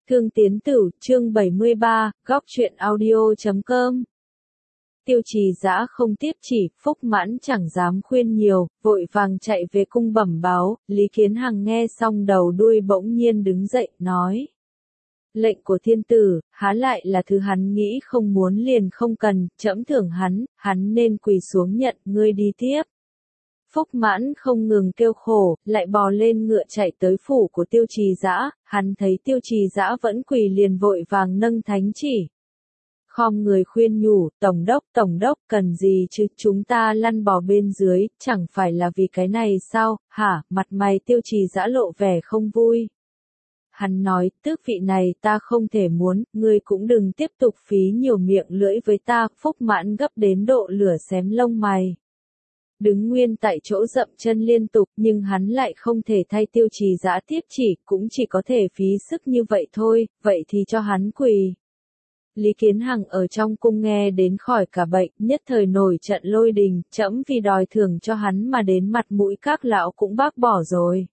Thương Tiến Tử, chương 73, góc truyện audio.com. Tiêu Trì Dã không tiếp chỉ, Phúc Mãn chẳng dám khuyên nhiều, vội vàng chạy về cung bẩm báo. Lý Kiến Hằng nghe xong đầu đuôi bỗng nhiên đứng dậy, nói. Lệnh của thiên tử, há lại là thứ hắn nghĩ không muốn liền không cần, trẫm thưởng hắn nên quỳ xuống nhận, ngươi đi tiếp. Phúc Mãn không ngừng kêu khổ, lại bò lên ngựa chạy tới phủ của Tiêu Trì Dã, hắn thấy Tiêu Trì Dã vẫn quỳ liền vội vàng nâng thánh chỉ. Khom người khuyên nhủ, tổng đốc, cần gì chứ, chúng ta lăn bò bên dưới, chẳng phải là vì cái này sao, hả, mặt mày Tiêu Trì Dã lộ vẻ không vui. Hắn nói, tước vị này ta không thể muốn, ngươi cũng đừng tiếp tục phí nhiều miệng lưỡi với ta. Phúc Mãn gấp đến độ lửa xém lông mày. Đứng nguyên tại chỗ dậm chân liên tục, nhưng hắn lại không thể thay Tiêu Trì Dã tiếp chỉ, cũng chỉ có thể phí sức như vậy thôi, vậy thì cho hắn quỳ. Lý Kiến Hằng ở trong cung nghe đến khỏi cả bệnh, nhất thời nổi trận lôi đình, trẫm vì đòi thưởng cho hắn mà đến mặt mũi các lão cũng bác bỏ rồi.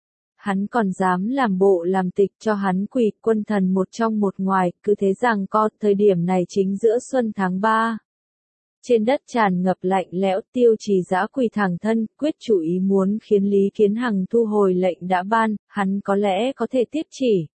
Hắn còn dám làm bộ làm tịch cho hắn quỳ, quân thần một trong một ngoài, cứ thế rằng co, thời điểm này chính giữa xuân tháng 3. Trên đất tràn ngập lạnh lẽo, Tiêu Trì Dã quỳ thẳng thân, quyết chủ ý muốn khiến Lý Kiến Hằng thu hồi lệnh đã ban, hắn có lẽ có thể tiếp chỉ.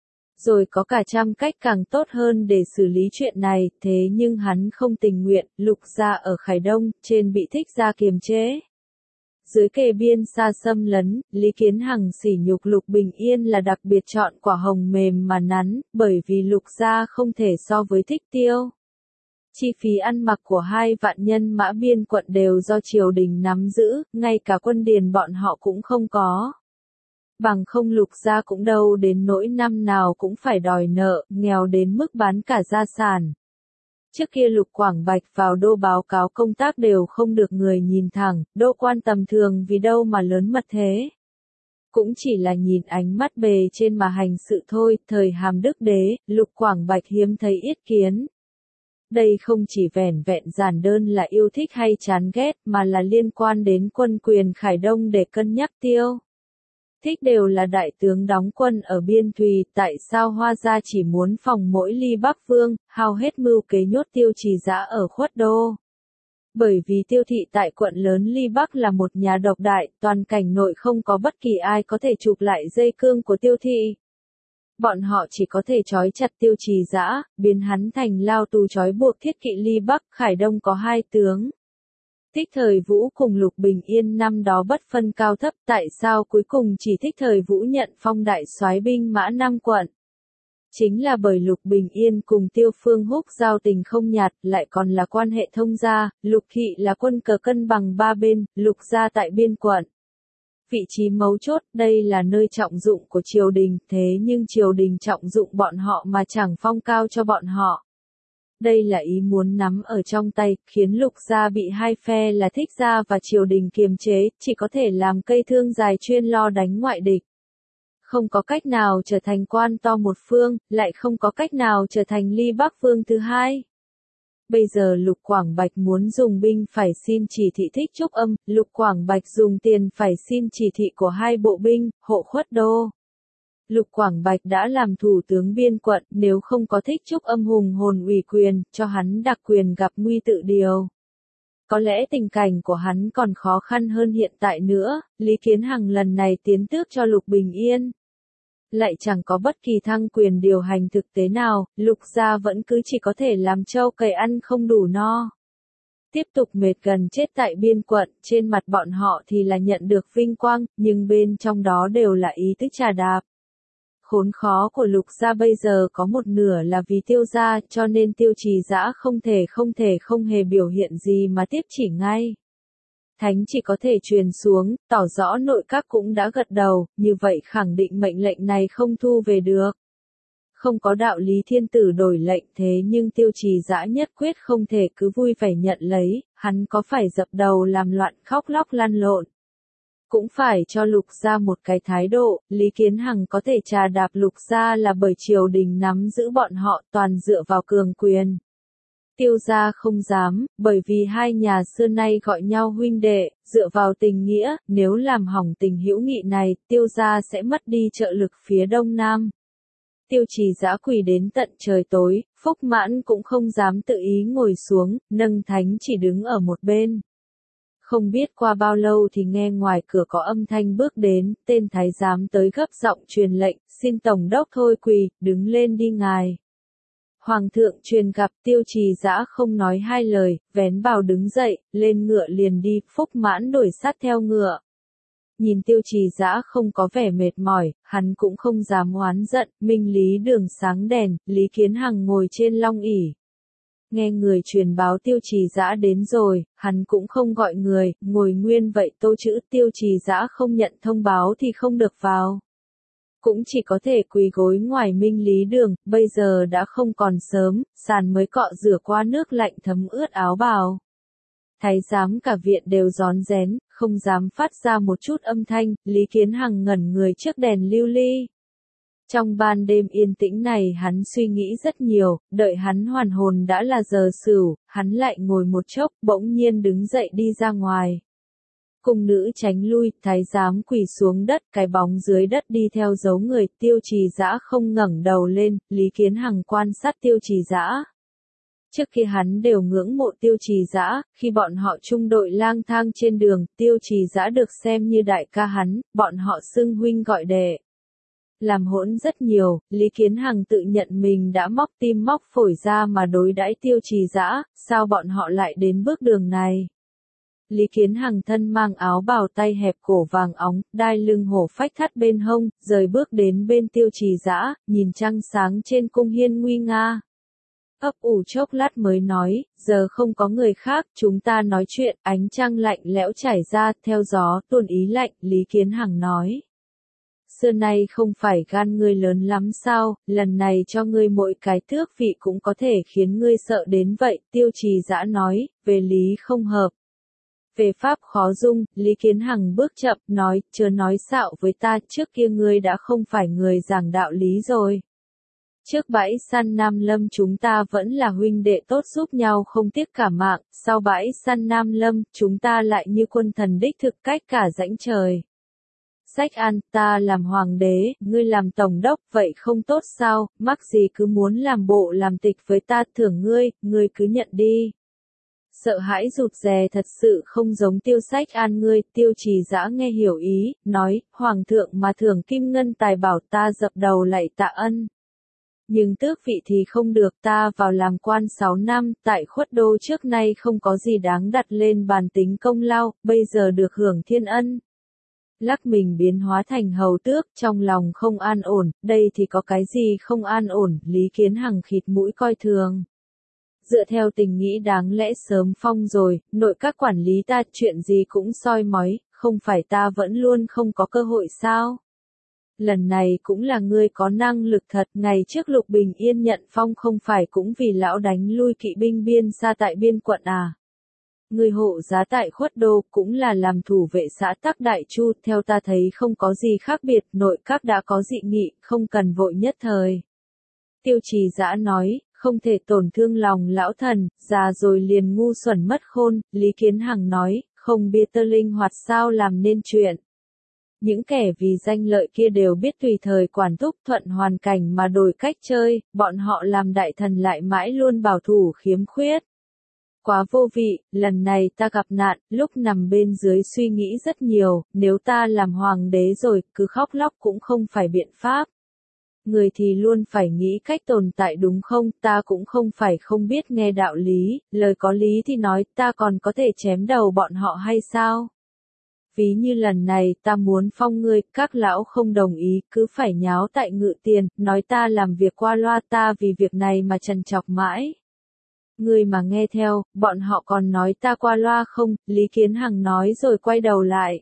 Rồi có cả trăm cách càng tốt hơn để xử lý chuyện này, thế nhưng hắn không tình nguyện. Lục gia ở Khải Đông, trên bị Thích gia kiềm chế. Dưới kề biên xa xâm lấn, Lý Kiến Hằng sỉ nhục Lục Bình Yên là đặc biệt chọn quả hồng mềm mà nắn, bởi vì Lục gia không thể so với Thích Tiêu. Chi phí ăn mặc của 2 vạn nhân mã biên quận đều do triều đình nắm giữ, ngay cả quân điền bọn họ cũng không có. Bằng không Lục gia cũng đâu đến nỗi năm nào cũng phải đòi nợ, nghèo đến mức bán cả gia sản. Trước kia Lục Quảng Bạch vào đô báo cáo công tác đều không được người nhìn thẳng, đô quan tầm thường vì đâu mà lớn mật thế. Cũng chỉ là nhìn ánh mắt bề trên mà hành sự thôi, thời Hàm Đức Đế, Lục Quảng Bạch hiếm thấy yết kiến. Đây không chỉ vẻn vẹn giản đơn là yêu thích hay chán ghét, mà là liên quan đến quân quyền Khải Đông để cân nhắc Tiêu. Thích đều là đại tướng đóng quân ở biên thùy, tại sao Hoa gia chỉ muốn phòng mỗi ly Bắc Vương, hao hết mưu kế nhốt Tiêu Trì Dã ở khuất đô. Bởi vì Tiêu thị tại quận lớn ly Bắc là một nhà độc đại, toàn cảnh nội không có bất kỳ ai có thể chụp lại dây cương của Tiêu thị. Bọn họ chỉ có thể trói chặt Tiêu Trì Dã, biến hắn thành lao tù trói buộc thiết kỵ ly Bắc. Khải Đông có 2 tướng. Thích Thời Vũ cùng Lục Bình Yên năm đó bất phân cao thấp, tại sao cuối cùng chỉ Thích Thời Vũ nhận phong đại soái binh mã 5 quận? Chính là bởi Lục Bình Yên cùng Tiêu Phương Húc giao tình không nhạt, lại còn là quan hệ thông gia. Lục thị là quân cờ cân bằng 3 bên, Lục gia tại biên quận. Vị trí mấu chốt, đây là nơi trọng dụng của triều đình, thế nhưng triều đình trọng dụng bọn họ mà chẳng phong cao cho bọn họ. Đây là ý muốn nắm ở trong tay, khiến Lục gia bị 2 phe là Thích gia và triều đình kiềm chế, chỉ có thể làm cây thương dài chuyên lo đánh ngoại địch. Không có cách nào trở thành quan to một phương, lại không có cách nào trở thành ly Bắc Vương thứ 2. Bây giờ Lục Quảng Bạch muốn dùng binh phải xin chỉ thị Thích Trúc Âm, Lục Quảng Bạch dùng tiền phải xin chỉ thị của 2 bộ binh, hộ khuất đô. Lục Quảng Bạch đã làm thủ tướng biên quận, nếu không có Thích Trúc Âm hùng hồn ủy quyền, cho hắn đặc quyền gặp nguy tự điều. Có lẽ tình cảnh của hắn còn khó khăn hơn hiện tại nữa. Lý Kiến Hằng lần này tiến tước cho Lục Bình Yên. Lại chẳng có bất kỳ thăng quyền điều hành thực tế nào, Lục gia vẫn cứ chỉ có thể làm trâu cày ăn không đủ no. Tiếp tục mệt gần chết tại biên quận, trên mặt bọn họ thì là nhận được vinh quang, nhưng bên trong đó đều là ý tức trà đạp. Khốn khó của Lục gia bây giờ có một nửa là vì Tiêu gia, cho nên Tiêu Trì Dã không hề biểu hiện gì mà tiếp chỉ ngay. Thánh chỉ có thể truyền xuống, tỏ rõ nội các cũng đã gật đầu, như vậy khẳng định mệnh lệnh này không thu về được. Không có đạo lý thiên tử đổi lệnh, thế nhưng Tiêu Trì Dã nhất quyết không thể cứ vui vẻ nhận lấy, hắn có phải dập đầu làm loạn khóc lóc lăn lộn. Cũng phải cho Lục gia một cái thái độ. Lý Kiến Hằng có thể trà đạp Lục gia là bởi triều đình nắm giữ bọn họ toàn dựa vào cường quyền. Tiêu gia không dám, bởi vì 2 nhà xưa nay gọi nhau huynh đệ, dựa vào tình nghĩa, nếu làm hỏng tình hữu nghị này, Tiêu gia sẽ mất đi trợ lực phía đông nam. Tiêu Trì Dã quỳ đến tận trời tối, Phúc Mãn cũng không dám tự ý ngồi xuống, nâng thánh chỉ đứng ở một bên. Không biết qua bao lâu thì nghe ngoài cửa có âm thanh bước đến, tên thái giám tới gấp giọng truyền lệnh, xin tổng đốc thôi quỳ, đứng lên đi ngài. Hoàng thượng truyền gặp. Tiêu Trì Dã không nói hai lời, vén bào đứng dậy, lên ngựa liền đi. Phúc Mãn đuổi sát theo ngựa. Nhìn Tiêu Trì Dã không có vẻ mệt mỏi, hắn cũng không dám oán giận. Minh Lý Đường sáng đèn, Lý Kiến Hằng ngồi trên long ỷ. Nghe người truyền báo Tiêu Trì Dã đến rồi, hắn cũng không gọi người, ngồi nguyên vậy tô chữ. Tiêu Trì Dã không nhận thông báo thì không được vào. Cũng chỉ có thể quỳ gối ngoài Minh Lý Đường. Bây giờ đã không còn sớm, sàn mới cọ rửa qua nước lạnh thấm ướt áo bào. Thái giám cả viện đều rón rén, không dám phát ra một chút âm thanh. Lý Kiến Hằng ngẩn người trước đèn lưu ly. Trong ban đêm yên tĩnh này hắn suy nghĩ rất nhiều, đợi hắn hoàn hồn đã là giờ sửu, hắn lại ngồi một chốc, bỗng nhiên đứng dậy đi ra ngoài. Cung nữ tránh lui, thái giám quỳ xuống đất, cái bóng dưới đất đi theo dấu người. Tiêu Trì Dã không ngẩng đầu lên. Lý Kiến Hằng quan sát Tiêu Trì Dã. Trước khi hắn đều ngưỡng mộ Tiêu Trì Dã, khi bọn họ chung đội lang thang trên đường, Tiêu Trì Dã được xem như đại ca hắn, bọn họ xưng huynh gọi đệ. Làm hỗn rất nhiều, Lý Kiến Hằng tự nhận mình đã móc tim móc phổi ra mà đối đãi Tiêu Trì Dã, sao bọn họ lại đến bước đường này? Lý Kiến Hằng thân mang áo bào tay hẹp cổ vàng óng, đai lưng hổ phách thắt bên hông, rời bước đến bên Tiêu Trì Dã, nhìn trăng sáng trên cung hiên nguy nga. Ấp ủ chốc lát mới nói, giờ không có người khác, chúng ta nói chuyện. Ánh trăng lạnh lẽo trải ra, theo gió tuôn ý lạnh. Lý Kiến Hằng nói, xưa nay không phải gan ngươi lớn lắm sao, lần này cho ngươi mỗi cái tước vị cũng có thể khiến ngươi sợ đến vậy. Tiêu Trì Dã nói, về lý không hợp, về pháp khó dung. Lý Kiến Hằng bước chậm, nói, chớ nói xạo với ta, trước kia ngươi đã không phải người giảng đạo lý rồi. Trước bãi săn Nam Lâm chúng ta vẫn là huynh đệ tốt giúp nhau không tiếc cả mạng, sau bãi săn Nam Lâm, chúng ta lại như quân thần đích thực cách cả rãnh trời. Sách An, ta làm hoàng đế, ngươi làm tổng đốc, vậy không tốt sao, mắc gì cứ muốn làm bộ làm tịch với ta, thưởng ngươi cứ nhận đi. Sợ hãi rụt rè thật sự không giống Tiêu Sách An ngươi. Tiêu Trì Dã nghe hiểu ý, nói, hoàng thượng mà thưởng kim ngân tài bảo, ta dập đầu lạy tạ ân. Nhưng tước vị thì không được, ta vào làm quan 6 năm, tại Khuất Đô trước nay không có gì đáng đặt lên bàn tính công lao, bây giờ được hưởng thiên ân. Lắc mình biến hóa thành hầu tước, trong lòng không an ổn, đây thì có cái gì không an ổn. Lý Kiến Hằng khịt mũi coi thường. Dựa theo tình nghĩ đáng lẽ sớm phong rồi, nội các quản lý ta chuyện gì cũng soi mói, không phải ta vẫn luôn không có cơ hội sao? Lần này cũng là ngươi có năng lực thật. Ngày trước Lục Bình Yên nhận phong không phải cũng vì lão đánh lui kỵ binh biên xa tại biên quận à? Ngươi hộ giá tại Khuất Đô cũng là làm thủ vệ xã Tắc Đại Chu, theo ta thấy không có gì khác biệt, nội các đã có dị nghị, không cần vội nhất thời. Tiêu Trì Dã nói, không thể tổn thương lòng lão thần, già rồi liền ngu xuẩn mất khôn. Lý Kiến Hằng nói, không biết tơ linh hoạt sao làm nên chuyện. Những kẻ vì danh lợi kia đều biết tùy thời quản thúc thuận hoàn cảnh mà đổi cách chơi, bọn họ làm đại thần lại mãi luôn bảo thủ khiếm khuyết. Quá vô vị, lần này ta gặp nạn, lúc nằm bên dưới suy nghĩ rất nhiều, nếu ta làm hoàng đế rồi, cứ khóc lóc cũng không phải biện pháp. Người thì luôn phải nghĩ cách tồn tại đúng không, ta cũng không phải không biết nghe đạo lý, lời có lý thì nói, ta còn có thể chém đầu bọn họ hay sao? Ví như lần này ta muốn phong ngươi, các lão không đồng ý, cứ phải nháo tại Ngự Tiền, nói ta làm việc qua loa, ta vì việc này mà trằn trọc mãi. Ngươi mà nghe theo, bọn họ còn nói ta qua loa không? Lý Kiến Hằng nói rồi quay đầu lại.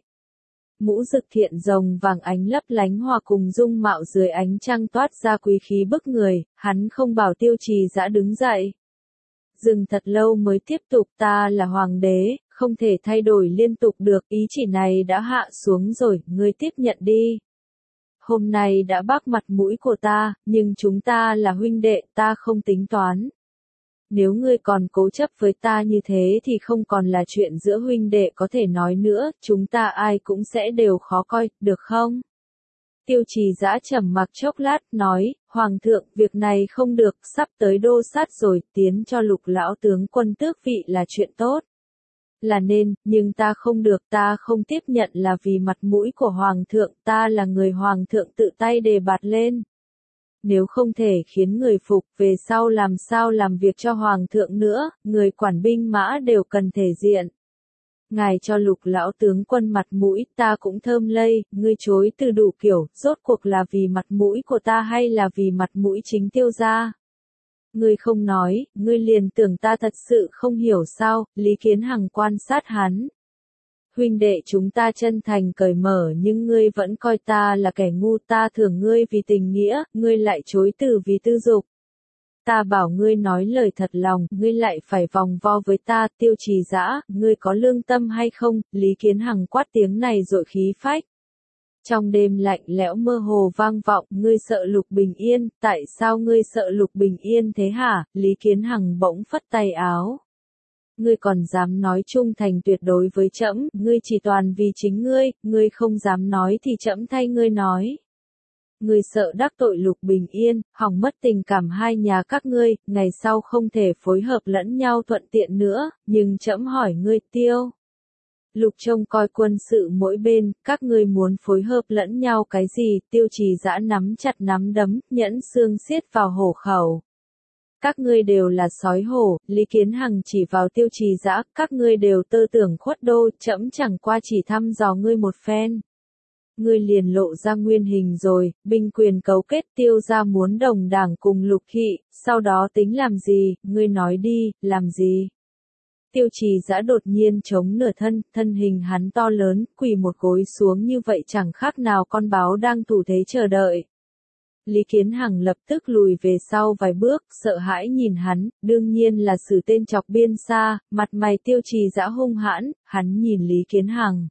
Mũ rực thiện rồng vàng ánh lấp lánh hòa cùng dung mạo dưới ánh trăng toát ra quý khí bức người, hắn không bảo Tiêu Trì Dã đứng dậy. Dừng thật lâu mới tiếp tục, ta là hoàng đế, không thể thay đổi liên tục được, ý chỉ này đã hạ xuống rồi, ngươi tiếp nhận đi. Hôm nay đã bác mặt mũi của ta, nhưng chúng ta là huynh đệ, ta không tính toán. Nếu ngươi còn cố chấp với ta như thế thì không còn là chuyện giữa huynh đệ có thể nói nữa, chúng ta ai cũng sẽ đều khó coi, được không? Tiêu Trì Dã trầm mặc chốc lát, nói, Hoàng thượng, việc này không được, sắp tới đô sát rồi, tiến cho Lục lão tướng quân tước vị là chuyện tốt. Là nên, nhưng ta không được, ta không tiếp nhận là vì mặt mũi của Hoàng thượng, ta là người Hoàng thượng tự tay đề bạt lên. Nếu không thể khiến người phục, về sau làm sao làm việc cho Hoàng thượng nữa, người quản binh mã đều cần thể diện. Ngài cho Lục lão tướng quân mặt mũi, ta cũng thơm lây, ngươi chối từ đủ kiểu, rốt cuộc là vì mặt mũi của ta hay là vì mặt mũi chính Tiêu gia? Ngươi không nói, ngươi liền tưởng ta thật sự không hiểu sao, Lý Kiến Hằng quan sát hắn. Huynh đệ chúng ta chân thành cởi mở nhưng ngươi vẫn coi ta là kẻ ngu, ta thưởng ngươi vì tình nghĩa, ngươi lại chối từ vì tư dục. Ta bảo ngươi nói lời thật lòng, ngươi lại phải vòng vo với ta, Tiêu Trì Dã, ngươi có lương tâm hay không? Lý Kiến Hằng quát tiếng này dội khí phách. Trong đêm lạnh lẽo mơ hồ vang vọng, ngươi sợ Lục Bình Yên, tại sao ngươi sợ Lục Bình Yên thế hả? Lý Kiến Hằng bỗng phất tay áo. Ngươi còn dám nói trung thành tuyệt đối với trẫm, ngươi chỉ toàn vì chính ngươi không dám nói thì trẫm thay ngươi nói. Ngươi sợ đắc tội Lục Bình Yên, hỏng mất tình cảm hai nhà các ngươi, ngày sau không thể phối hợp lẫn nhau thuận tiện nữa, nhưng trẫm hỏi ngươi Tiêu. Lục trông coi quân sự mỗi bên, các ngươi muốn phối hợp lẫn nhau cái gì? Tiêu Trì Dã nắm chặt nắm đấm, nhẫn xương xiết vào hổ khẩu. Các ngươi đều là sói hổ, Lý Kiến Hằng chỉ vào Tiêu Trì Dã, các ngươi đều tơ tưởng khuất đô, trẫm chẳng qua chỉ thăm dò ngươi một phen. Ngươi liền lộ ra nguyên hình rồi, binh quyền cấu kết, Tiêu gia muốn đồng đảng cùng Lục thị, sau đó tính làm gì, ngươi nói đi, làm gì? Tiêu Trì Dã đột nhiên chống nửa thân hình hắn to lớn, quỳ một gối xuống như vậy chẳng khác nào con báo đang thủ thế chờ đợi. Lý Kiến Hằng lập tức lùi về sau vài bước, sợ hãi nhìn hắn, đương nhiên là xử tên chọc biên xa, mặt mày Tiêu Trì Dã hung hãn, hắn nhìn Lý Kiến Hằng.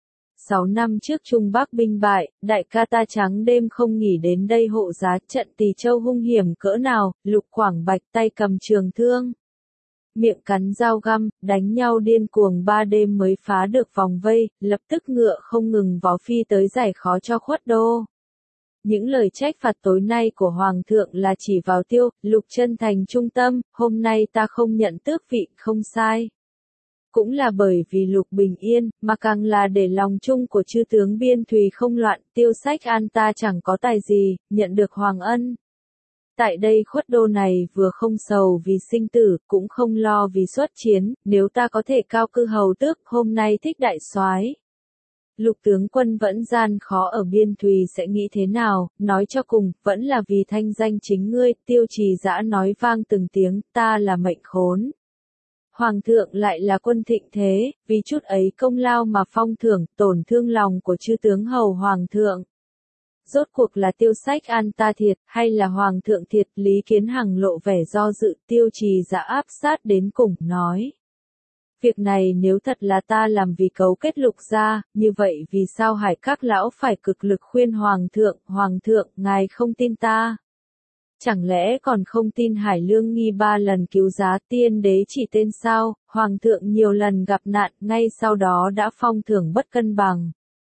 6 năm trước Trung Bắc binh bại, đại ca ta trắng đêm không nghỉ đến đây hộ giá, trận Tỳ Châu hung hiểm cỡ nào, Lục Quảng Bạch tay cầm trường thương. Miệng cắn dao găm, đánh nhau điên cuồng 3 đêm mới phá được vòng vây, lập tức ngựa không ngừng vó phi tới giải khó cho khuất đô. Những lời trách phạt tối nay của Hoàng thượng là chỉ vào Tiêu, Lục chân thành trung tâm, hôm nay ta không nhận tước vị, không sai. Cũng là bởi vì Lục bình yên, mà càng là để lòng chung của chư tướng Biên Thùy không loạn, Tiêu Sách An ta chẳng có tài gì, nhận được Hoàng ân. Tại đây khuất đô này vừa không sầu vì sinh tử, cũng không lo vì xuất chiến, nếu ta có thể cao cư hầu tước, hôm nay thích đại soái. Lục tướng quân vẫn gian khó ở Biên Thùy sẽ nghĩ thế nào, nói cho cùng, vẫn là vì thanh danh chính ngươi, Tiêu Trì Dã nói vang từng tiếng, ta là mệnh khốn. Hoàng thượng lại là quân thịnh thế, vì chút ấy công lao mà phong thưởng, tổn thương lòng của chư tướng hầu Hoàng thượng. Rốt cuộc là Tiêu Sách An ta thiệt, hay là Hoàng thượng thiệt? Lý Kiến Hằng lộ vẻ do dự, Tiêu Trì Dã áp sát đến cùng, nói. Việc này nếu thật là ta làm vì cấu kết Lục gia, như vậy vì sao Hải các lão phải cực lực khuyên Hoàng thượng, ngài không tin ta? Chẳng lẽ còn không tin Hải Lương Nghi 3 lần cứu giá tiên đế chỉ tên sao? Hoàng thượng nhiều lần gặp nạn, ngay sau đó đã phong thưởng bất cân bằng.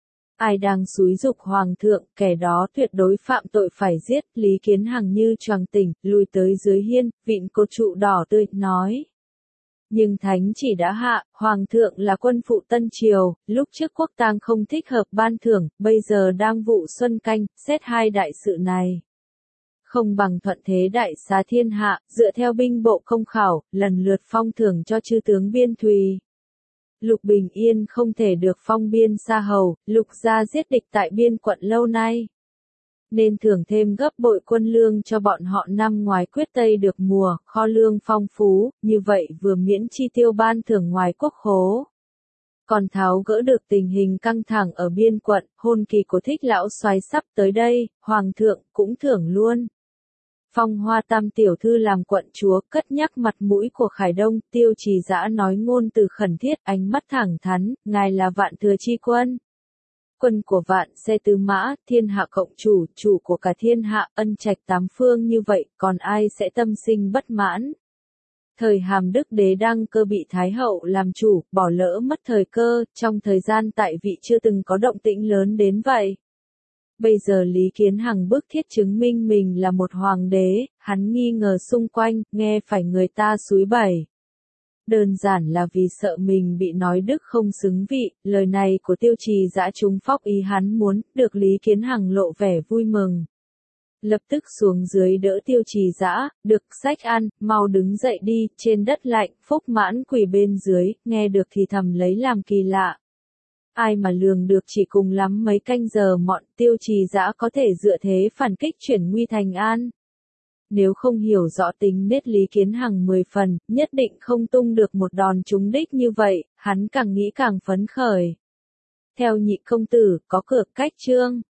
Ai đang xúi giục Hoàng thượng, kẻ đó tuyệt đối phạm tội phải giết. Lý Kiến Hằng như choàng tỉnh, lùi tới dưới hiên, vịn cột trụ đỏ tươi, nói. Nhưng thánh chỉ đã hạ, Hoàng thượng là quân phụ Tân Triều, lúc trước quốc tang không thích hợp ban thưởng, bây giờ đang vụ xuân canh, xét hai đại sự này. Không bằng thuận thế đại xá thiên hạ, dựa theo binh bộ công khảo, lần lượt phong thưởng cho chư tướng Biên Thùy. Lục Bình Yên không thể được phong biên xa hầu, Lục gia giết địch tại biên quận lâu nay. Nên thưởng thêm gấp bội quân lương cho bọn họ năm ngoài quyết tây được mùa, kho lương phong phú, như vậy vừa miễn chi tiêu ban thưởng ngoài quốc khố. Còn tháo gỡ được tình hình căng thẳng ở biên quận, hôn kỳ của Thích lão soái sắp tới đây, Hoàng thượng cũng thưởng luôn. Phong Hoa Tam tiểu thư làm quận chúa, cất nhắc mặt mũi của Khải Đông, Tiêu Trì Dã nói ngôn từ khẩn thiết, ánh mắt thẳng thắn, ngài là vạn thừa chi quân. Quân của vạn xe tứ mã, thiên hạ cộng chủ, chủ của cả thiên hạ, ân trạch tám phương như vậy, còn ai sẽ tâm sinh bất mãn. Thời Hàm Đức Đế đăng cơ bị Thái hậu làm chủ, bỏ lỡ mất thời cơ, trong thời gian tại vị chưa từng có động tĩnh lớn đến vậy. Bây giờ Lý Kiến Hằng bức thiết chứng minh mình là một hoàng đế, hắn nghi ngờ xung quanh, nghe phải người ta xúi bẩy. Đơn giản là vì sợ mình bị nói đức không xứng vị, lời này của Tiêu Trì Dã trúng phóc ý hắn muốn, được Lý Kiến Hằng lộ vẻ vui mừng. Lập tức xuống dưới đỡ Tiêu Trì Dã, được sách ăn, mau đứng dậy đi, trên đất lạnh, Phúc Mãn quỳ bên dưới, nghe được thì thầm lấy làm kỳ lạ. Ai mà lường được chỉ cùng lắm mấy canh giờ mọn Tiêu Trì Dã có thể dựa thế phản kích chuyển nguy thành an. Nếu không hiểu rõ tính nết Lý Kiến Hằng 10 phần, nhất định không tung được một đòn trúng đích như vậy, hắn càng nghĩ càng phấn khởi. Theo Nhị công tử, có cược cách chương.